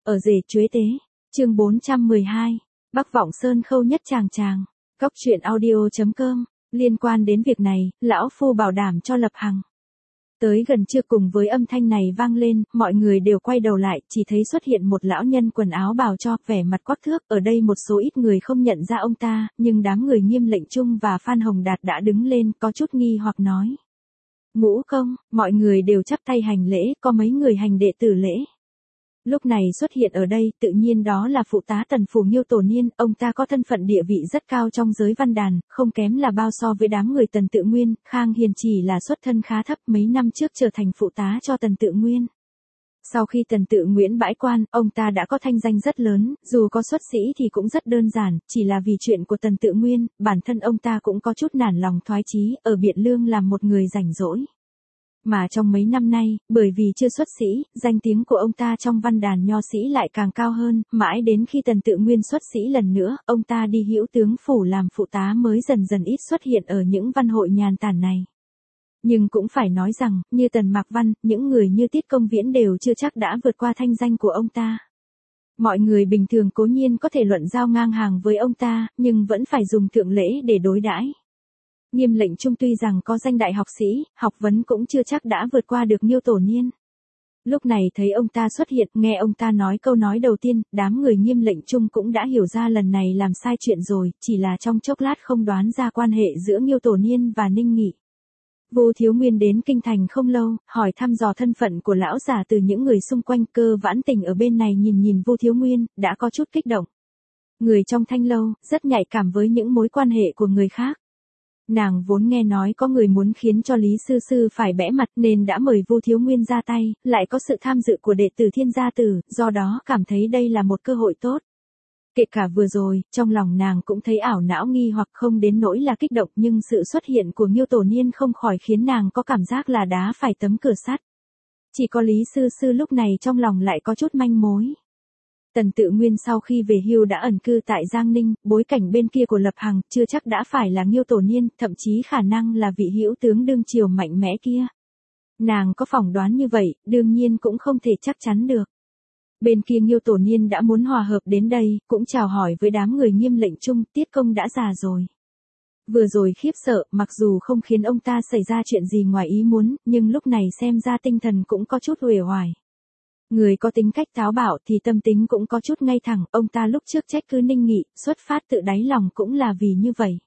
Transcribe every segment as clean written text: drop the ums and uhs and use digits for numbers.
Ở rể chuế tế. Chương 412. Bắc Vọng Sơn khâu nhất chàng chàng. Cóc truyện audio.com. Liên quan đến việc này, lão phu bảo đảm cho Lập Hằng. Tới gần trưa cùng với âm thanh này vang lên, mọi người đều quay đầu lại, chỉ thấy xuất hiện một lão nhân quần áo bào cho, vẻ mặt quắc thước, ở đây một số ít người không nhận ra ông ta, nhưng đám người Nghiêm Lệnh Trung và Phan Hồng Đạt đã đứng lên, có chút nghi hoặc nói. Ngũ công, mọi người đều chắp tay hành lễ, có mấy người hành đệ tử lễ. Lúc này xuất hiện ở đây, tự nhiên đó là phụ tá Tần Phủ Nghiêu Tổ Niên, ông ta có thân phận địa vị rất cao trong giới văn đàn, không kém là bao so với đám người Tần Tự Nguyên, Khang Hiền chỉ là xuất thân khá thấp, mấy năm trước trở thành phụ tá cho Tần Tự Nguyên. Sau khi Tần Tự Nguyễn bãi quan, ông ta đã có thanh danh rất lớn, dù có xuất sĩ thì cũng rất đơn giản, chỉ là vì chuyện của Tần Tự Nguyên, bản thân ông ta cũng có chút nản lòng thoái chí, ở Biện Lương làm một người rảnh rỗi. Mà trong mấy năm nay, bởi vì chưa xuất sĩ, danh tiếng của ông ta trong văn đàn nho sĩ lại càng cao hơn, mãi đến khi Tần Tự Nguyên xuất sĩ lần nữa, ông ta đi Hữu Tướng Phủ làm phụ tá mới dần dần ít xuất hiện ở những văn hội nhàn tản này. Nhưng cũng phải nói rằng, như Tần Mạc Văn, những người như Tiết Công Viễn đều chưa chắc đã vượt qua thanh danh của ông ta. Mọi người bình thường cố nhiên có thể luận giao ngang hàng với ông ta, nhưng vẫn phải dùng thượng lễ để đối đãi. Nghiêm Lệnh Trung tuy rằng có danh đại học sĩ, học vấn cũng chưa chắc đã vượt qua được Nghiêu Tổ Niên. Lúc này thấy ông ta xuất hiện, nghe ông ta nói câu nói đầu tiên, đám người Nghiêm Lệnh Trung cũng đã hiểu ra lần này làm sai chuyện rồi, chỉ là trong chốc lát không đoán ra quan hệ giữa Nghiêu Tổ Niên và Ninh Nghị. Vô Thiếu Nguyên đến kinh thành không lâu, hỏi thăm dò thân phận của lão già từ những người xung quanh. Cơ Vãn Tình ở bên này nhìn Vô Thiếu Nguyên, đã có chút kích động. Người trong Thanh lâu, rất nhạy cảm với những mối quan hệ của người khác. Nàng vốn nghe nói có người muốn khiến cho Lý Sư Sư phải bẽ mặt nên đã mời Vô Thiếu Nguyên ra tay, lại có sự tham dự của đệ tử Thiên Gia Tử, do đó cảm thấy đây là một cơ hội tốt. Kể cả vừa rồi, trong lòng nàng cũng thấy ảo não nghi hoặc không đến nỗi là kích động, nhưng sự xuất hiện của Nghiêu Tổ Niên không khỏi khiến nàng có cảm giác là đá phải tấm cửa sắt. Chỉ có Lý Sư Sư lúc này trong lòng lại có chút manh mối. Tần Tự Nguyên sau khi về hưu đã ẩn cư tại Giang Ninh, bối cảnh bên kia của Lập Hằng chưa chắc đã phải là Nghiêu Tổ Niên, thậm chí khả năng là vị hữu tướng đương triều mạnh mẽ kia. Nàng có phỏng đoán như vậy, đương nhiên cũng không thể chắc chắn được. Bên kia Nghiêu Tổ Niên đã muốn hòa hợp đến đây, cũng chào hỏi với đám người Nghiêm Lệnh Trung, Tiết Công đã già rồi. Vừa rồi khiếp sợ, mặc dù không khiến ông ta xảy ra chuyện gì ngoài ý muốn, nhưng lúc này xem ra tinh thần cũng có chút uể oải. Người có tính cách táo bạo thì tâm tính cũng có chút ngay thẳng, ông ta lúc trước trách cứ Ninh Nghị, xuất phát tự đáy lòng cũng là vì như vậy.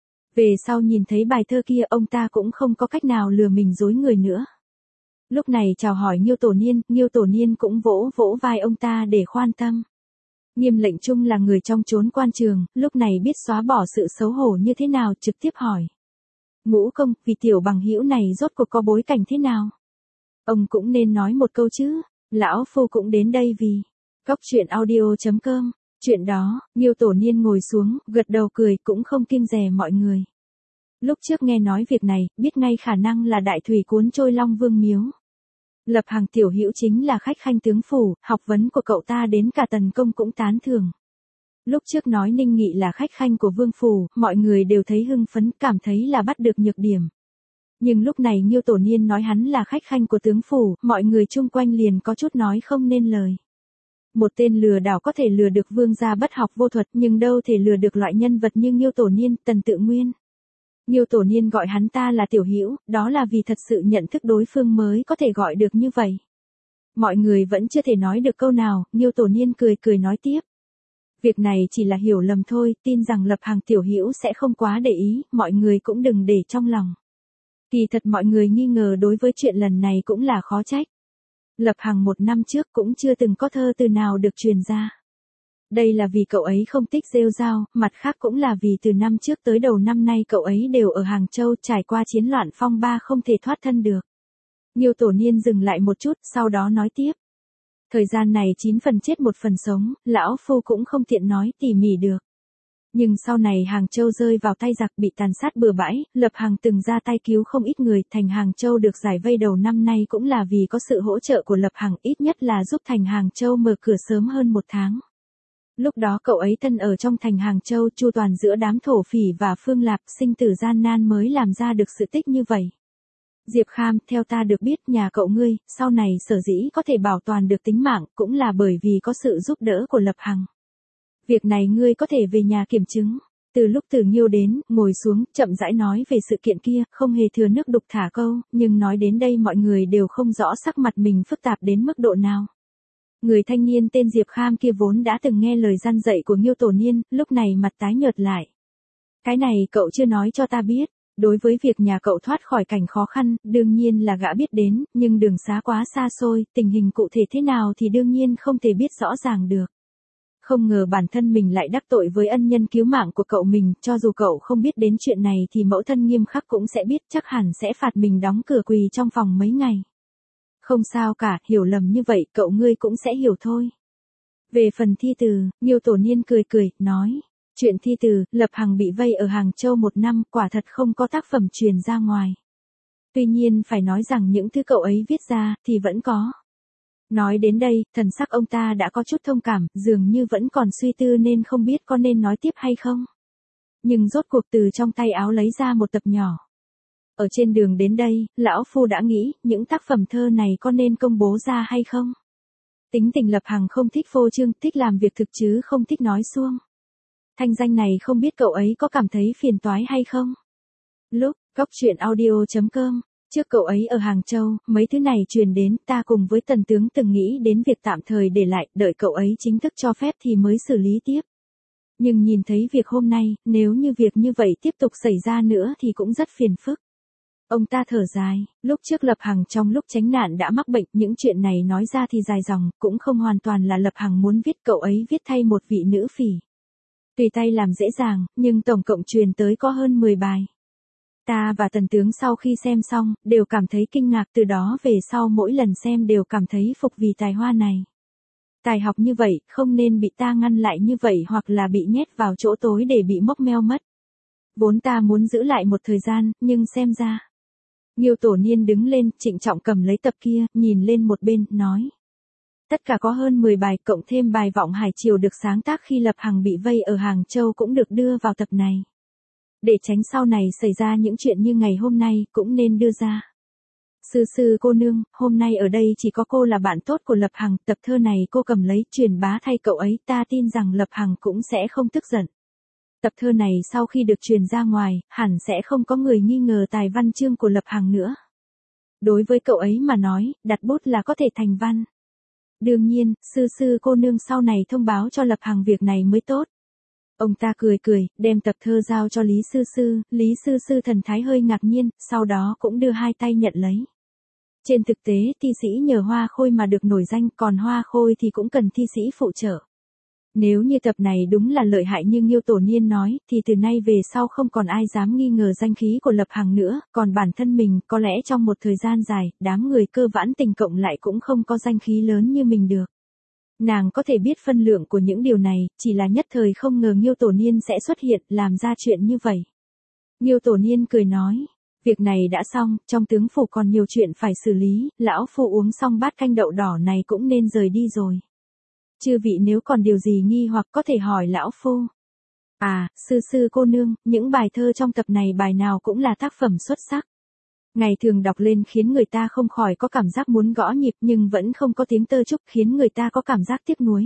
Về sau nhìn thấy bài thơ kia ông ta cũng không có cách nào lừa mình dối người nữa. Lúc này chào hỏi Nghiêu Tổ Niên cũng vỗ vỗ vai ông ta để khoan tâm. Nghiêm Lệnh Trung là người trong chốn quan trường, lúc này biết xóa bỏ sự xấu hổ như thế nào, trực tiếp hỏi. Ngũ công, vì tiểu bằng hữu này rốt cuộc có bối cảnh thế nào? Ông cũng nên nói một câu chứ. Lão phu cũng đến đây vì Cóc truyện audio.com. Chuyện đó, Nghiêu Tổ Niên ngồi xuống, gật đầu cười cũng không kiêng dè mọi người. Lúc trước nghe nói việc này, biết ngay khả năng là đại thủy cuốn trôi Long Vương miếu. Lập Hằng tiểu hữu chính là khách khanh tướng phủ, học vấn của cậu ta đến cả Tần công cũng tán thưởng. Lúc trước nói Ninh Nghị là khách khanh của Vương phủ, mọi người đều thấy hưng phấn, cảm thấy là bắt được nhược điểm. Nhưng lúc này Nghiêu Tổ Niên nói hắn là khách khanh của tướng phủ, mọi người chung quanh liền có chút nói không nên lời. Một tên lừa đảo có thể lừa được vương gia bất học vô thuật, nhưng đâu thể lừa được loại nhân vật như Nghiêu Tổ Niên, Tần Tự Nguyên. Nghiêu Tổ Niên gọi hắn ta là tiểu hữu, đó là vì thật sự nhận thức đối phương mới có thể gọi được như vậy. Mọi người vẫn chưa thể nói được câu nào, Nghiêu Tổ Niên cười nói tiếp. Việc này chỉ là hiểu lầm thôi, tin rằng Lập Hằng tiểu hữu sẽ không quá để ý, mọi người cũng đừng để trong lòng. Kỳ thật mọi người nghi ngờ đối với chuyện lần này cũng là khó trách. Lập Hằng một năm trước cũng chưa từng có thơ từ nào được truyền ra. Đây là vì cậu ấy không thích rêu rao, mặt khác cũng là vì từ năm trước tới đầu năm nay cậu ấy đều ở Hàng Châu trải qua chiến loạn phong ba không thể thoát thân được. Nghiêu Tổ Niên dừng lại một chút, sau đó nói tiếp. Thời gian này 9 phần chết 1 phần sống, lão phu cũng không tiện nói tỉ mỉ được. Nhưng sau này Hàng Châu rơi vào tay giặc bị tàn sát bừa bãi, Lập Hằng từng ra tay cứu không ít người, thành Hàng Châu được giải vây đầu năm nay cũng là vì có sự hỗ trợ của Lập Hằng, ít nhất là giúp thành Hàng Châu mở cửa sớm hơn 1 tháng. Lúc đó cậu ấy thân ở trong thành Hàng Châu, chu toàn giữa đám thổ phỉ và Phương Lạp, sinh tử gian nan mới làm ra được sự tích như vậy. Diệp Kham, theo ta được biết nhà cậu ngươi, sau này sở dĩ có thể bảo toàn được tính mạng, cũng là bởi vì có sự giúp đỡ của Lập Hằng. Việc này ngươi có thể về nhà kiểm chứng. Từ lúc Từ Nghiêu đến, ngồi xuống, chậm rãi nói về sự kiện kia, không hề thừa nước đục thả câu, nhưng nói đến đây mọi người đều không rõ sắc mặt mình phức tạp đến mức độ nào. Người thanh niên tên Diệp Kham kia vốn đã từng nghe lời răn dạy của Nghiêu Tổ Niên, lúc này mặt tái nhợt lại. Cái này cậu chưa nói cho ta biết. Đối với việc nhà cậu thoát khỏi cảnh khó khăn, đương nhiên là gã biết đến, nhưng đường xá quá xa xôi, tình hình cụ thể thế nào thì đương nhiên không thể biết rõ ràng được. Không ngờ bản thân mình lại đắc tội với ân nhân cứu mạng của cậu mình, cho dù cậu không biết đến chuyện này thì mẫu thân nghiêm khắc cũng sẽ biết, chắc hẳn sẽ phạt mình đóng cửa quỳ trong phòng mấy ngày. Không sao cả, hiểu lầm như vậy, cậu ngươi cũng sẽ hiểu thôi. Về phần thi từ, Nghiêu Tổ Niên cười cười, nói. Chuyện thi từ, Lập Hằng bị vây ở Hàng Châu 1 năm, quả thật không có tác phẩm truyền ra ngoài. Tuy nhiên phải nói rằng những thứ cậu ấy viết ra, thì vẫn có. Nói đến đây, thần sắc ông ta đã có chút thông cảm, dường như vẫn còn suy tư nên không biết có nên nói tiếp hay không. Nhưng rốt cuộc từ trong tay áo lấy ra một tập nhỏ. Ở trên đường đến đây, lão phu đã nghĩ, những tác phẩm thơ này có nên công bố ra hay không? Tính tình Lập Hằng không thích phô trương, thích làm việc thực chứ không thích nói suông. Thanh danh này không biết cậu ấy có cảm thấy phiền toái hay không? Lúc, goctruyện.audio.com, trước cậu ấy ở Hàng Châu, mấy thứ này truyền đến, ta cùng với Tần tướng từng nghĩ đến việc tạm thời để lại, đợi cậu ấy chính thức cho phép thì mới xử lý tiếp. Nhưng nhìn thấy việc hôm nay, nếu như việc như vậy tiếp tục xảy ra nữa thì cũng rất phiền phức. Ông ta thở dài, lúc trước Lập Hằng trong lúc tránh nạn đã mắc bệnh, những chuyện này nói ra thì dài dòng, cũng không hoàn toàn là Lập Hằng muốn viết, cậu ấy viết thay một vị nữ phỉ. Tùy tay làm dễ dàng, nhưng tổng cộng truyền tới có hơn 10 bài. Ta và Tần tướng sau khi xem xong, đều cảm thấy kinh ngạc, từ đó về sau mỗi lần xem đều cảm thấy phục vì tài hoa này. Tài học như vậy, không nên bị ta ngăn lại như vậy hoặc là bị nhét vào chỗ tối để bị mốc meo mất. Vốn ta muốn giữ lại một thời gian, nhưng xem ra. Nghiêu Tổ Niên đứng lên, trịnh trọng cầm lấy tập kia, nhìn lên một bên, nói. Tất cả có hơn 10 bài, cộng thêm bài Vọng Hải Triều được sáng tác khi Lập Hằng bị vây ở Hàng Châu cũng được đưa vào tập này. Để tránh sau này xảy ra những chuyện như ngày hôm nay, cũng nên đưa ra. Sư cô nương, hôm nay ở đây chỉ có cô là bạn tốt của Lập Hằng, tập thơ này cô cầm lấy, truyền bá thay cậu ấy, ta tin rằng Lập Hằng cũng sẽ không tức giận. Tập thơ này sau khi được truyền ra ngoài, hẳn sẽ không có người nghi ngờ tài văn chương của Lập Hằng nữa. Đối với cậu ấy mà nói, đặt bút là có thể thành văn. Đương nhiên, sư cô nương sau này thông báo cho Lập Hằng việc này mới tốt. Ông ta cười cười, đem tập thơ giao cho Lý sư thần thái hơi ngạc nhiên, sau đó cũng đưa hai tay nhận lấy. Trên thực tế, thi sĩ nhờ Hoa Khôi mà được nổi danh, còn Hoa Khôi thì cũng cần thi sĩ phụ trợ. Nếu như tập này đúng là lợi hại như Nghiêu Tổ Niên nói, thì từ nay về sau không còn ai dám nghi ngờ danh khí của Lập Hằng nữa, còn bản thân mình, có lẽ trong một thời gian dài, đám người Cơ Vãn Tình cộng lại cũng không có danh khí lớn như mình được. Nàng có thể biết phân lượng của những điều này, chỉ là nhất thời không ngờ Nghiêu Tổ Niên sẽ xuất hiện, làm ra chuyện như vậy. Nghiêu Tổ Niên cười nói, việc này đã xong, trong tướng phủ còn nhiều chuyện phải xử lý, lão phu uống xong bát canh đậu đỏ này cũng nên rời đi rồi. Chư vị nếu còn điều gì nghi hoặc có thể hỏi lão phu. À, sư cô nương, những bài thơ trong tập này bài nào cũng là tác phẩm xuất sắc. Ngày thường đọc lên khiến người ta không khỏi có cảm giác muốn gõ nhịp nhưng vẫn không có tiếng tơ trúc, khiến người ta có cảm giác tiếc nuối.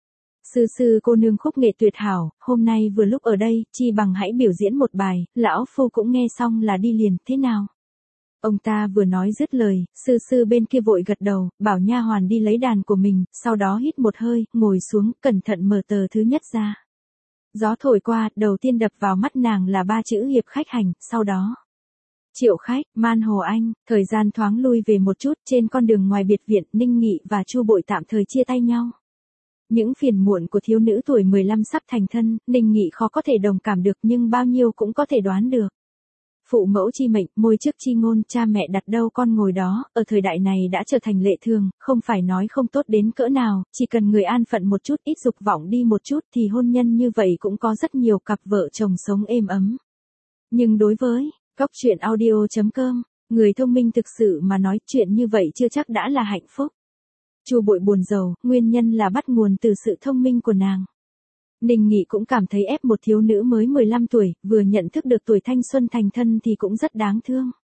Sư cô nương khúc nghệ tuyệt hảo, hôm nay vừa lúc ở đây, chi bằng hãy biểu diễn một bài, lão phu cũng nghe xong là đi liền, thế nào? Ông ta vừa nói dứt lời, sư bên kia vội gật đầu, bảo nha hoàn đi lấy đàn của mình, sau đó hít một hơi, ngồi xuống, cẩn thận mở tờ thứ nhất ra. Gió thổi qua, đầu tiên đập vào mắt nàng là 3 chữ hiệp khách hành, sau đó. Triệu Khách, Man Hồ Anh, thời gian thoáng lui về một chút, trên con đường ngoài biệt viện, Ninh Nghị và Chu Bội tạm thời chia tay nhau. Những phiền muộn của thiếu nữ tuổi 15 sắp thành thân, Ninh Nghị khó có thể đồng cảm được nhưng bao nhiêu cũng có thể đoán được. Phụ mẫu chi mệnh, môi trước chi ngôn, cha mẹ đặt đâu con ngồi đó, ở thời đại này đã trở thành lệ thường, không phải nói không tốt đến cỡ nào, chỉ cần người an phận một chút, ít dục vọng đi một chút thì hôn nhân như vậy cũng có rất nhiều cặp vợ chồng sống êm ấm. Nhưng đối với goctruyện.audio.com, người thông minh thực sự mà nói chuyện như vậy chưa chắc đã là hạnh phúc. Chu Bội buồn rầu, nguyên nhân là bắt nguồn từ sự thông minh của nàng. Ninh Nghị cũng cảm thấy ép một thiếu nữ mới 15 tuổi, vừa nhận thức được tuổi thanh xuân thành thân thì cũng rất đáng thương.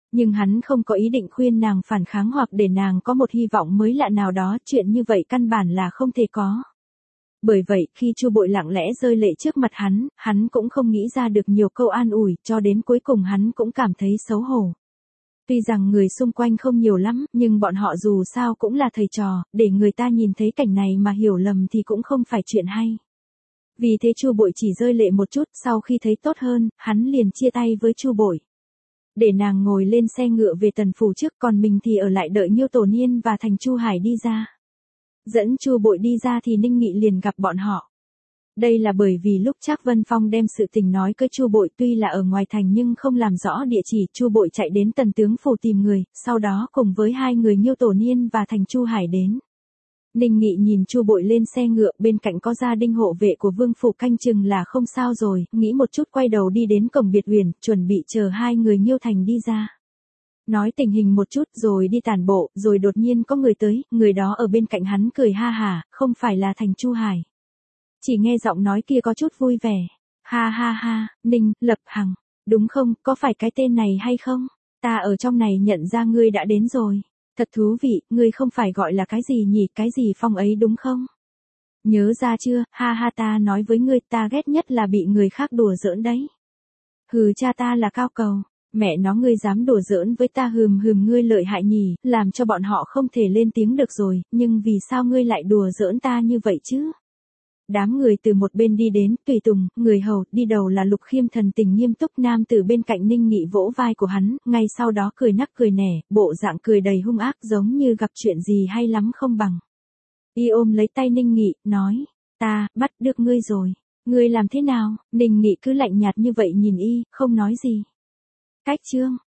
Nhưng hắn không có ý định khuyên nàng phản kháng hoặc để nàng có một hy vọng mới lạ nào đó, chuyện như vậy căn bản là không thể có. Bởi vậy, khi Chu Bội lặng lẽ rơi lệ trước mặt hắn cũng không nghĩ ra được nhiều câu an ủi, cho đến cuối cùng hắn cũng cảm thấy xấu hổ. Tuy rằng người xung quanh không nhiều lắm, nhưng bọn họ dù sao cũng là thầy trò, để người ta nhìn thấy cảnh này mà hiểu lầm thì cũng không phải chuyện hay. Vì thế Chu Bội chỉ rơi lệ một chút, sau khi thấy tốt hơn, hắn liền chia tay với Chu Bội. Để nàng ngồi lên xe ngựa về Tần Phủ trước, còn mình thì ở lại đợi Nhiêu Tổ Niên và Thành Chu Hải đi ra. Dẫn Chu Bội đi ra thì Ninh Nghị liền gặp bọn họ. Đây là bởi vì lúc Trác Vân Phong đem sự tình nói với Chu Bội, tuy là ở ngoài thành nhưng không làm rõ địa chỉ, Chu Bội chạy đến Tần Tướng Phủ tìm người, sau đó cùng với hai người Nhiêu Tổ Niên và Thành Chu Hải đến. Ninh Nghị nhìn Chu Bội lên xe ngựa, bên cạnh có gia đình hộ vệ của Vương Phủ canh chừng là không sao rồi, nghĩ một chút quay đầu đi đến cổng biệt uyển, chuẩn bị chờ hai người Nhiêu Thành đi ra. Nói tình hình một chút rồi đi tản bộ, rồi đột nhiên có người tới, người đó ở bên cạnh hắn cười ha hả, không phải là Thành Chu Hải. Chỉ nghe giọng nói kia có chút vui vẻ. Ha ha ha, Ninh, Lập Hằng, đúng không, có phải cái tên này hay không? Ta ở trong này nhận ra ngươi đã đến rồi. Thật thú vị, ngươi không phải gọi là cái gì nhỉ, cái gì Phong ấy đúng không? Nhớ ra chưa, ha ha, ta nói với ngươi, ta ghét nhất là bị người khác đùa giỡn đấy. Hừ, cha ta là Cao Cầu. Mẹ nó, ngươi dám đùa giỡn với ta, ngươi lợi hại nhỉ, làm cho bọn họ không thể lên tiếng được rồi, nhưng vì sao ngươi lại đùa giỡn ta như vậy chứ? Đám người từ một bên đi đến, tùy tùng, người hầu, đi đầu là Lục Khiêm thần tình nghiêm túc, nam tử bên cạnh Ninh Nghị vỗ vai của hắn, ngay sau đó cười nắc cười nẻ, bộ dạng cười đầy hung ác giống như gặp chuyện gì hay lắm không bằng. Y ôm lấy tay Ninh Nghị, nói, ta, bắt được ngươi rồi. Ngươi làm thế nào? Ninh Nghị cứ lạnh nhạt như vậy nhìn y, không nói gì. Cách chương